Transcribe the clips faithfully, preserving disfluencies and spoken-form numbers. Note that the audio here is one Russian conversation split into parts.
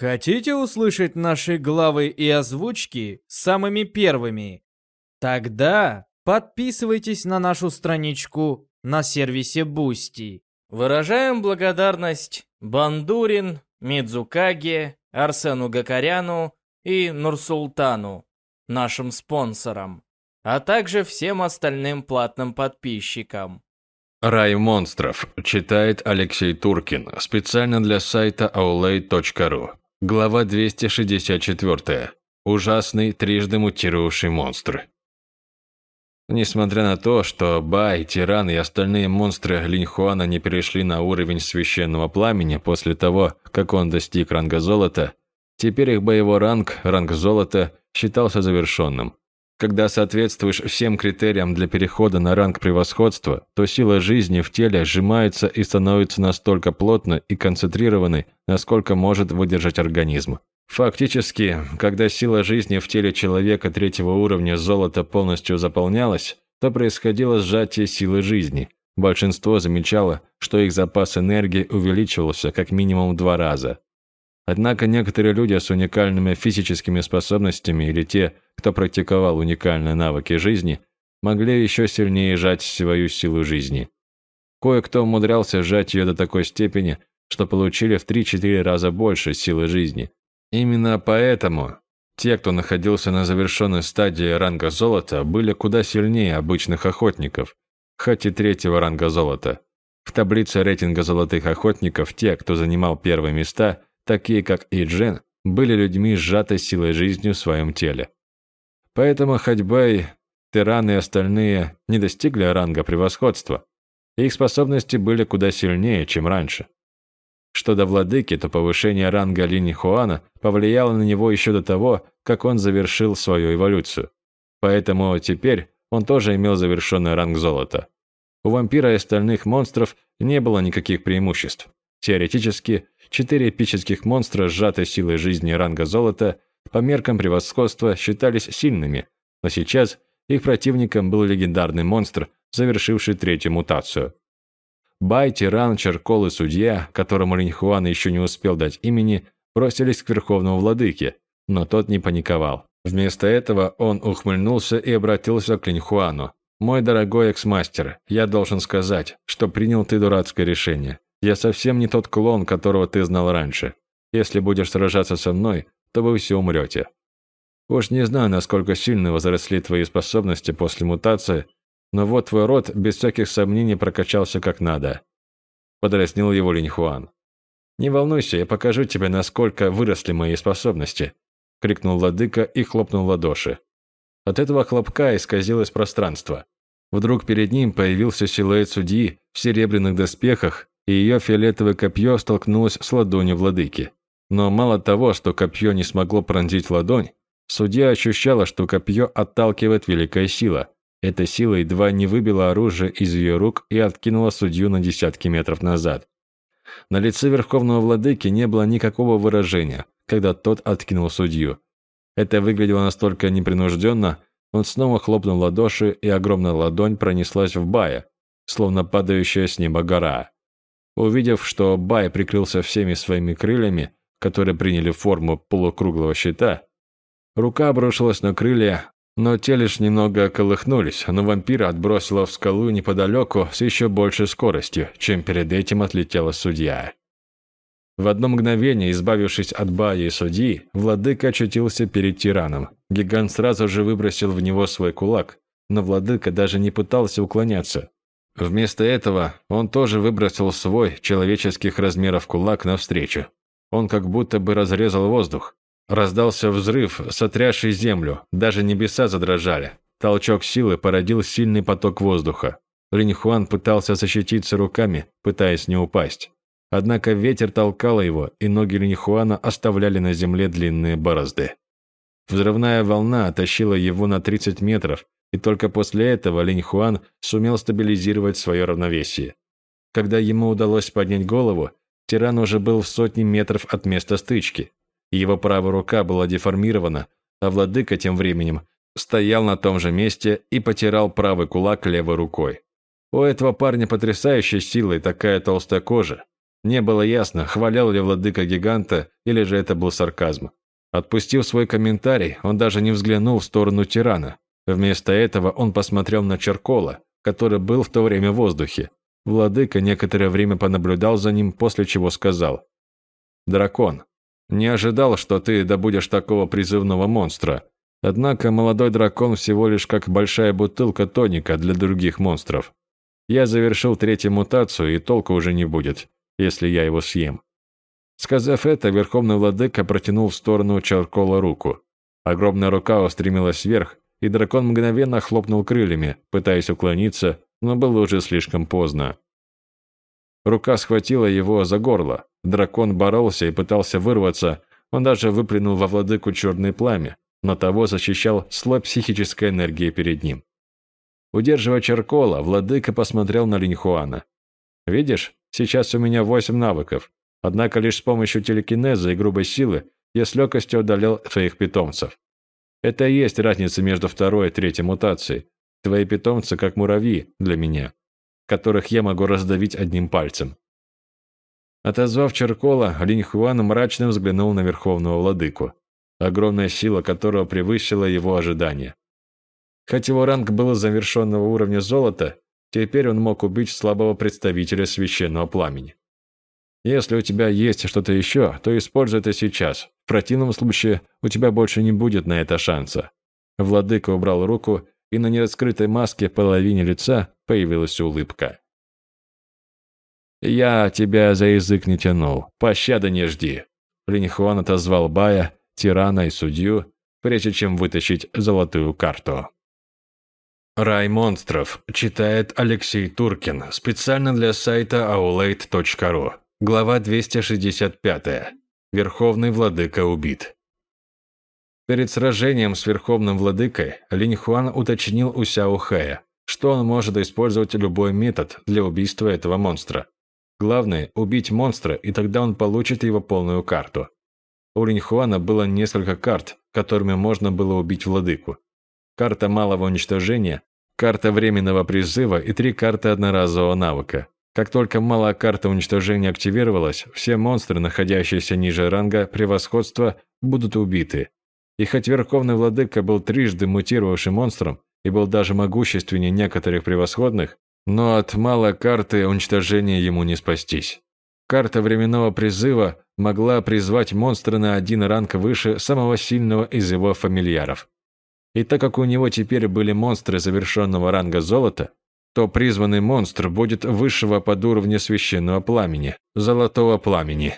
Хотите услышать наши главы и озвучки самыми первыми? Тогда подписывайтесь на нашу страничку на сервисе Boosty. Выражаем благодарность Бандурин, Мидзукаге, Арсену Гакаряну и Нурсултану, нашим спонсорам, а также всем остальным платным подписчикам. «Рай монстров» читает Алексей Туркин специально для сайта аулей точка ру. Глава двести шестьдесят четыре. Ужасный трижды мутировавший монстр. Несмотря на то, что Бай, Тиран и остальные монстры Линьхуана не перешли на уровень священного пламени после того, как он достиг ранга золота, теперь их боевой ранг, ранг золота, считался завершенным. Когда соответствуешь всем критериям для перехода на ранг превосходства, то сила жизни в теле сжимается и становится настолько плотной и концентрированной, насколько может выдержать организм. Фактически, когда сила жизни в теле человека третьего уровня золота полностью заполнялась, то происходило сжатие силы жизни. Большинство замечало, что их запас энергии увеличивался как минимум в два раза. Однако некоторые люди с уникальными физическими способностями или те, кто практиковал уникальные навыки жизни, могли еще сильнее сжать свою силу жизни. Кое-кто умудрялся сжать ее до такой степени, что получили в три-четыре раза больше силы жизни. Именно поэтому те, кто находился на завершенной стадии ранга золота, были куда сильнее обычных охотников, хоть и третьего ранга золота. В таблице рейтинга золотых охотников те, кто занимал первые места, такие как Иджен, были людьми с сжатой силой жизни в своем теле. Поэтому хоть Бэй, Тиран и остальные не достигли ранга превосходства, их способности были куда сильнее, чем раньше. Что до владыки, то повышение ранга Линьхуана повлияло на него еще до того, как он завершил свою эволюцию. Поэтому теперь он тоже имел завершенный ранг золота. У вампира и остальных монстров не было никаких преимуществ. Теоретически, четыре эпических монстра с сжатой силой жизни ранга золота по меркам превосходства считались сильными, но сейчас их противником был легендарный монстр, завершивший третью мутацию. Бай, Тиран, Черкол и Судья, которому Линьхуан еще не успел дать имени, бросились к Верховному Владыке, но тот не паниковал. Вместо этого он ухмыльнулся и обратился к Линьхуану. «Мой дорогой экс-мастер, я должен сказать, что принял ты дурацкое решение. Я совсем не тот клон, которого ты знал раньше. Если будешь сражаться со мной, то вы все умрете. Уж не знаю, насколько сильно возросли твои способности после мутации, но вот твой род без всяких сомнений прокачался как надо», – подразнил его Линьхуан. «Не волнуйся, я покажу тебе, насколько выросли мои способности», – крикнул владыка и хлопнул в ладоши. От этого хлопка исказилось пространство. Вдруг перед ним появился силуэт судьи в серебряных доспехах, и ее фиолетовое копье столкнулось с ладонью владыки. Но мало того, что копье не смогло пронзить ладонь, судья ощущала, что копье отталкивает великая сила. Эта сила едва не выбила оружие из ее рук и откинула судью на десятки метров назад. На лице Верховного Владыки не было никакого выражения, когда тот откинул судью. Это выглядело настолько непринужденно, он снова хлопнул в ладоши, и огромная ладонь пронеслась в Бая, словно падающая с неба гора. Увидев, что Бай прикрылся всеми своими крыльями, которые приняли форму полукруглого щита, рука обрушилась на крылья, но те лишь немного колыхнулись, но вампира отбросило в скалу неподалеку с еще большей скоростью, чем перед этим отлетела судья. В одно мгновение, избавившись от Бая и судьи, владыка очутился перед тираном. Гигант сразу же выбросил в него свой кулак, но владыка даже не пытался уклоняться. Вместо этого он тоже выбросил свой человеческих размеров кулак навстречу. Он как будто бы разрезал воздух. Раздался взрыв, сотрясший землю, даже небеса задрожали. Толчок силы породил сильный поток воздуха. Линьхуан пытался защититься руками, пытаясь не упасть. Однако ветер толкал его, и ноги Линьхуана оставляли на земле длинные борозды. Взрывная волна оттащила его на тридцать метров, и только после этого Линьхуан сумел стабилизировать свое равновесие. Когда ему удалось поднять голову, тиран уже был в сотне метров от места стычки. Его правая рука была деформирована, а владыка тем временем стоял на том же месте и потирал правый кулак левой рукой. У этого парня потрясающая сила и такая толстая кожа. Не было ясно, хвалял ли владыка гиганта, или же это был сарказм. Отпустив свой комментарий, он даже не взглянул в сторону тирана. Вместо этого он посмотрел на Черкола, который был в то время в воздухе. Владыка некоторое время понаблюдал за ним, после чего сказал: «Дракон, не ожидал, что ты добудешь такого призывного монстра. Однако молодой дракон всего лишь как большая бутылка тоника для других монстров. Я завершил третью мутацию, и толку уже не будет, если я его съем». Сказав это, Верховный Владыка протянул в сторону Черкола руку. Огромная рука устремилась вверх, и дракон мгновенно хлопнул крыльями, пытаясь уклониться, но было уже слишком поздно. Рука схватила его за горло. Дракон боролся и пытался вырваться, он даже выплюнул во владыку черное пламя, но того защищал слой психической энергии перед ним. Удерживая Черкола, владыка посмотрел на Линьхуана. «Видишь, сейчас у меня восемь навыков, однако лишь с помощью телекинеза и грубой силы я с легкостью одолел своих питомцев. Это и есть разница между второй и третьей мутацией. Твои питомцы как муравьи для меня, которых я могу раздавить одним пальцем». Отозвав Черкола, Линьхуан мрачно взглянул на Верховного Владыку, огромная сила которого превысила его ожидания. Хоть его ранг был завершенного уровня золота, теперь он мог убить слабого представителя священного пламени. Если у тебя есть что-то еще, то используй это сейчас. В противном случае у тебя больше не будет на это шанса. Владыка убрал руку, и на нераскрытой маске половине лица появилась улыбка. «Я тебя за язык не тянул, пощады не жди». Линьхуан отозвал Бая, тирана и судью, прежде чем вытащить золотую карту. «Рай монстров» читает Алексей Туркин, специально для сайта аулейт точка ру. Глава двести шестьдесят пять. Верховный Владыка убит. Перед сражением с Верховным Владыкой Линьхуан уточнил у Сяо Хэя, что он может использовать любой метод для убийства этого монстра. Главное – убить монстра, и тогда он получит его полную карту. У Линьхуана было несколько карт, которыми можно было убить владыку. Карта малого уничтожения, карта временного призыва и три карты одноразового навыка. Как только малая карта уничтожения активировалась, все монстры, находящиеся ниже ранга превосходства, будут убиты. И хоть Верховный Владыка был трижды мутировавшим монстром и был даже могущественнее некоторых превосходных, но от малой карты уничтожения ему не спастись. Карта временного призыва могла призвать монстра на один ранг выше самого сильного из его фамильяров. И так как у него теперь были монстры завершенного ранга золота, то призванный монстр будет высшего под уровня священного пламени, золотого пламени.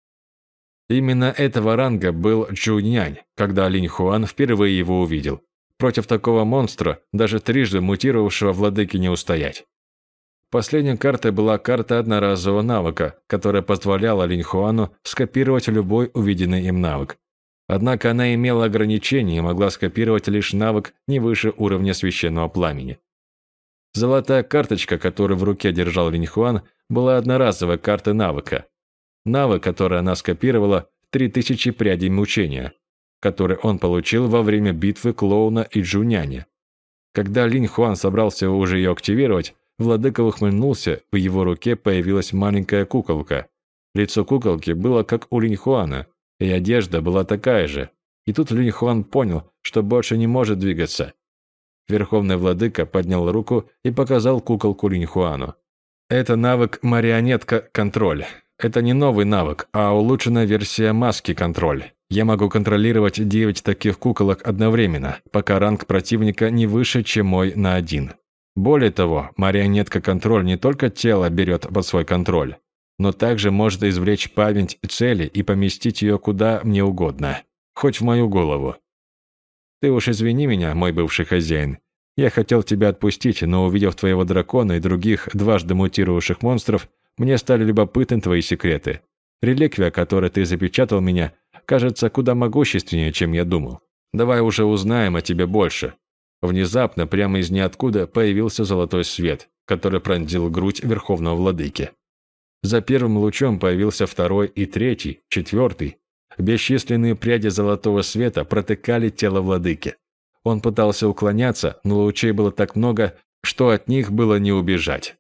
Именно этого ранга был Чунянь, когда Линьхуан впервые его увидел. Против такого монстра, даже трижды мутировавшего владыки, не устоять. Последней картой была карта одноразового навыка, которая позволяла Линьхуану скопировать любой увиденный им навык. Однако она имела ограничения и могла скопировать лишь навык не выше уровня священного пламени. Золотая карточка, которую в руке держал Линьхуан, была одноразовой картой навыка. Навык, который она скопировала, три тысячи прядей мучения, который он получил во время битвы Клоуна и Джуняня. Когда Линьхуан собрался уже ее активировать, владыка ухмыльнулся, в его руке появилась маленькая куколка. Лицо куколки было как у Линьхуана, и одежда была такая же. И тут Линьхуан понял, что больше не может двигаться. Верховный Владыка поднял руку и показал куколку Линьхуану. Это навык марионетка-контроль. Это не новый навык, а улучшенная версия маски-контроль. Я могу контролировать девять таких куколок одновременно, пока ранг противника не выше, чем мой на один. Более того, марионетка-контроль не только тело берет под свой контроль, но также может извлечь память цели и поместить ее куда мне угодно, хоть в мою голову. Ты уж извини меня, мой бывший хозяин. Я хотел тебя отпустить, но увидев твоего дракона и других дважды мутировавших монстров, мне стали любопытны твои секреты. Реликвия, которой ты запечатал меня, кажется куда могущественнее, чем я думал. Давай уже узнаем о тебе больше. Внезапно, прямо из ниоткуда, появился золотой свет, который пронзил грудь Верховного Владыки. За первым лучом появился второй и третий, четвертый. Бесчисленные пряди золотого света протыкали тело владыки. Он пытался уклоняться, но лучей было так много, что от них было не убежать.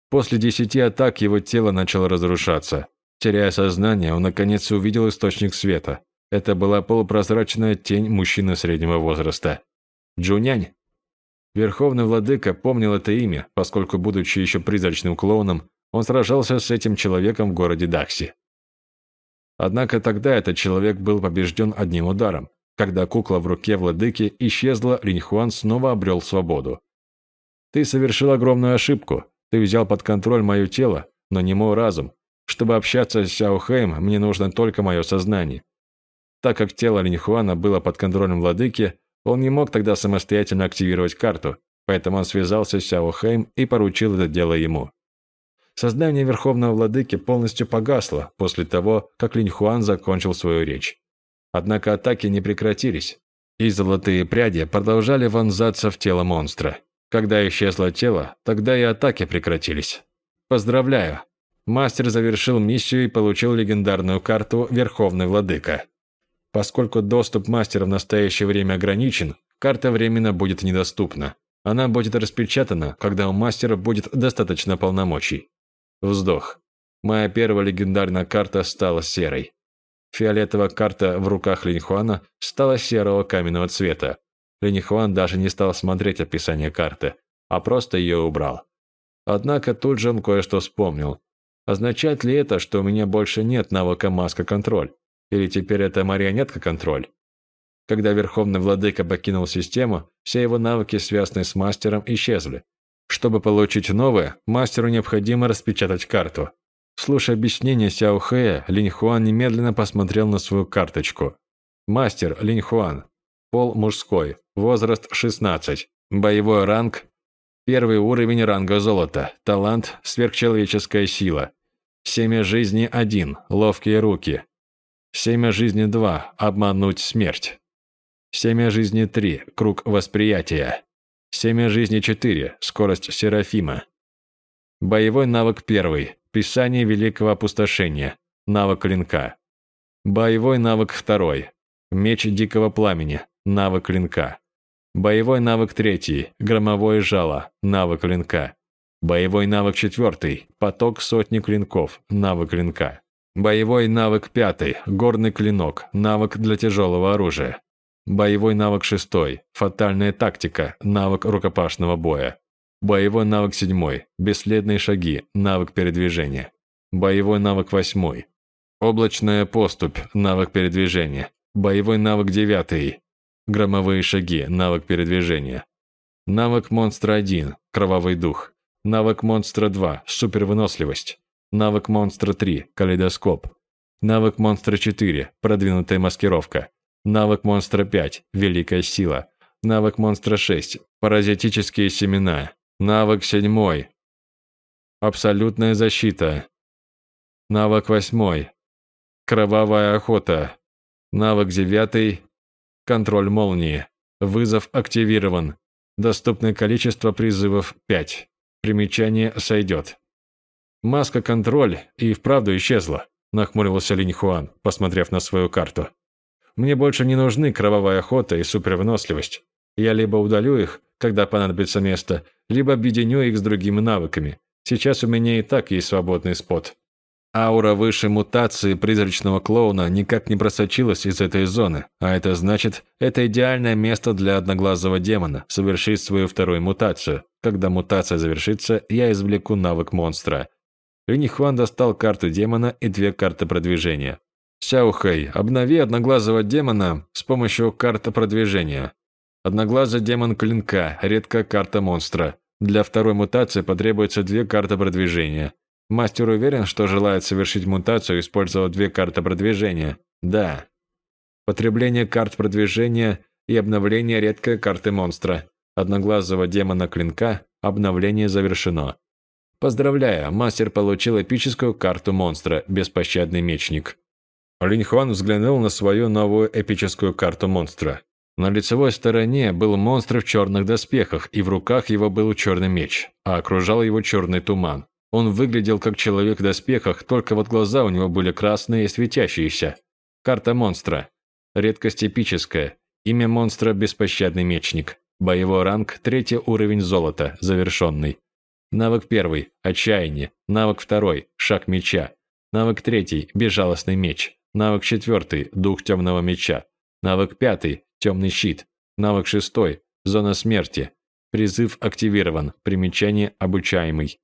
После десяти атак его тело начало разрушаться. Теряя сознание, он наконец увидел источник света. Это была полупрозрачная тень мужчины среднего возраста. Джунянь. Верховный владыка помнил это имя, поскольку, будучи еще призрачным клоуном, он сражался с этим человеком в городе Дакси. Однако тогда этот человек был побежден одним ударом. Когда кукла в руке владыки исчезла, Линьхуан снова обрел свободу. «Ты совершил огромную ошибку. Ты взял под контроль мое тело, но не мой разум. Чтобы общаться с Сяо Хэем, мне нужно только мое сознание». Так как тело Линьхуана было под контролем владыки, он не мог тогда самостоятельно активировать карту, поэтому он связался с Сяо Хэем и поручил это дело ему. Сознание Верховного Владыки полностью погасло после того, как Линьхуан закончил свою речь. Однако атаки не прекратились, и золотые пряди продолжали вонзаться в тело монстра. Когда исчезло тело, тогда и атаки прекратились. Поздравляю! Мастер завершил миссию и получил легендарную карту Верховный Владыка. Поскольку доступ мастера в настоящее время ограничен, карта временно будет недоступна. Она будет распечатана, когда у мастера будет достаточно полномочий. Вздох. Моя первая легендарная карта стала серой. Фиолетовая карта в руках Линьхуана стала серого каменного цвета. Линьхуан даже не стал смотреть описание карты, а просто ее убрал. Однако тут же он кое-что вспомнил. Означает ли это, что у меня больше нет навыка маска-контроль? Или теперь это марионетка-контроль? Когда Верховный Владыка покинул систему, все его навыки, связанные с мастером, исчезли. Чтобы получить новое, мастеру необходимо распечатать карту. Слушая объяснение Сяо Хэя, Линьхуан немедленно посмотрел на свою карточку. Мастер Линьхуан. Пол мужской. Возраст шестнадцать. Боевой ранг. Первый уровень ранга золота. Талант сверхчеловеческая сила. Семя жизни один. Ловкие руки. Семя жизни два. Обмануть смерть. Семя жизни три. Круг восприятия. Семя жизни четыре. Скорость Серафима. Боевой навык первый. Писание Великого Опустошения. Навык клинка. Боевой навык второй. Меч Дикого Пламени. Навык клинка. Боевой навык третий. Громовое жало. Навык клинка. Боевой навык четвертый. Поток сотни клинков. Навык клинка. Боевой навык пятый. Горный клинок. Навык для тяжелого оружия. Боевой навык шестой. Фатальная тактика. Навык рукопашного боя. Боевой навык седьмой. Бесследные шаги. Навык передвижения. Боевой навык восьмой. Облачная поступь. Навык передвижения. Боевой навык девятый. Громовые шаги. Навык передвижения. Навык монстра один. Кровавый дух. Навык монстра два. Супервыносливость. Навык монстра три. Калейдоскоп. Навык монстра четыре. Продвинутая маскировка. Навык монстра пять. Великая сила. Навык монстра шесть. Паразитические семена. Навык седьмой. Абсолютная защита. Навык восьмой. Кровавая охота. Навык девятый. Контроль молнии. Вызов активирован. Доступное количество призывов пять. Примечание сойдет. Маска-контроль и вправду исчезла, нахмурился Линьхуан, посмотрев на свою карту. Мне больше не нужны кровавая охота и супервыносливость. Я либо удалю их, когда понадобится место, либо объединю их с другими навыками. Сейчас у меня и так есть свободный спот. Аура высшей мутации призрачного клоуна никак не просочилась из этой зоны, а это значит, это идеальное место для одноглазого демона совершить свою вторую мутацию. Когда мутация завершится, я извлеку навык монстра. Линьхуан достал карту демона и две карты продвижения. Сяо Хэй, обнови одноглазого демона с помощью карты продвижения. Одноглазый демон клинка, редкая карта монстра. Для второй мутации потребуется две карты продвижения. Мастер уверен, что желает совершить мутацию, использовав две карты продвижения? Да. Потребление карт продвижения и обновление редкой карты монстра. Одноглазого демона клинка. Обновление завершено. Поздравляю, мастер получил эпическую карту монстра, беспощадный мечник. Линьхуан взглянул на свою новую эпическую карту монстра. На лицевой стороне был монстр в черных доспехах, и в руках его был черный меч, а окружал его черный туман. Он выглядел как человек в доспехах, только вот глаза у него были красные и светящиеся. Карта монстра. Редкость эпическая. Имя монстра – беспощадный мечник. Боевой ранг – третий уровень золота, завершенный. Навык первый – отчаяние. Навык второй – шаг меча. Навык третий – безжалостный меч. Навык четвертый – дух темного меча. Навык пятый – темный щит. Навык шестой – зона смерти. Призыв активирован. Примечание обучаемый.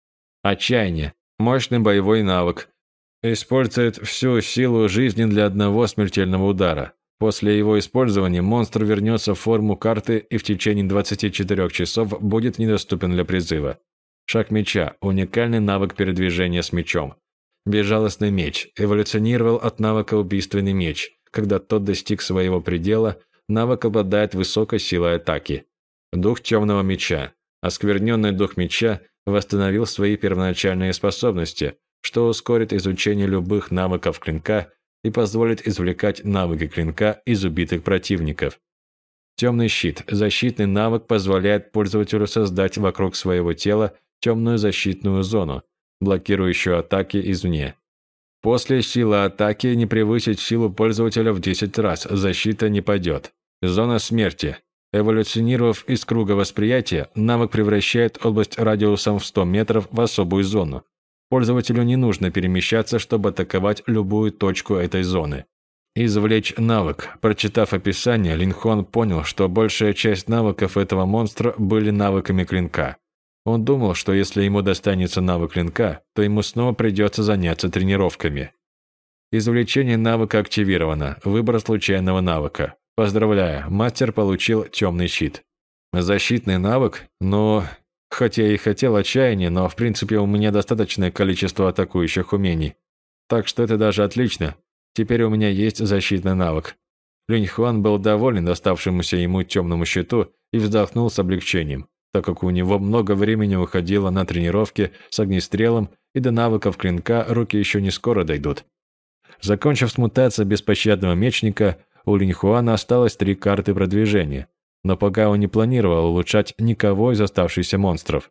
Отчаяние. Мощный боевой навык. Использует всю силу жизни для одного смертельного удара. После его использования монстр вернется в форму карты и в течение двадцати четырёх часов будет недоступен для призыва. Шаг меча – уникальный навык передвижения с мечом. Безжалостный меч эволюционировал от навыка убийственный меч. Когда тот достиг своего предела, навык обладает высокой силой атаки. Дух темного меча. Оскверненный дух меча восстановил свои первоначальные способности, что ускорит изучение любых навыков клинка и позволит извлекать навыки клинка из убитых противников. Темный щит. Защитный навык позволяет пользователю создать вокруг своего тела темную защитную зону, блокирующую атаки извне. После сила атаки не превысит силу пользователя в десять раз, защита не падет. Зона смерти. Эволюционировав из круга восприятия, навык превращает область радиусом в сто метров в особую зону. Пользователю не нужно перемещаться, чтобы атаковать любую точку этой зоны. Извлечь навык. Прочитав описание, Линь Хуан понял, что большая часть навыков этого монстра были навыками клинка. Он думал, что если ему достанется навык клинка, то ему снова придется заняться тренировками. Извлечение навыка активировано. Выбор случайного навыка. Поздравляю, мастер получил темный щит. Защитный навык? Но... Хотя я и хотел отчаяния, но в принципе у меня достаточное количество атакующих умений. Так что это даже отлично. Теперь у меня есть защитный навык. Линь Хуан был доволен доставшемуся ему темному щиту и вздохнул с облегчением, так как у него много времени уходило на тренировки с огнестрелом, и до навыков клинка руки еще не скоро дойдут. Закончив с мутацией беспощадного мечника, у Линь Хуана осталось три карты продвижения, но пока он не планировал улучшать никого из оставшихся монстров.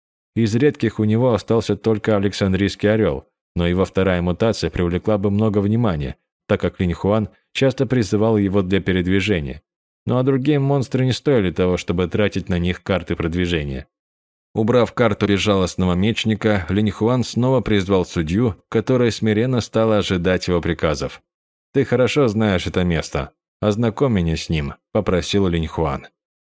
Из редких у него остался только Александрийский орел, но его вторая мутация привлекла бы много внимания, так как Линь Хуан часто призывал его для передвижения. Ну а другие монстры не стоили того, чтобы тратить на них карты продвижения. Убрав карту безжалостного мечника, Линь Хуан снова призвал судью, которая смиренно стала ожидать его приказов. «Ты хорошо знаешь это место. Ознакомь меня с ним», – попросил Линь Хуан.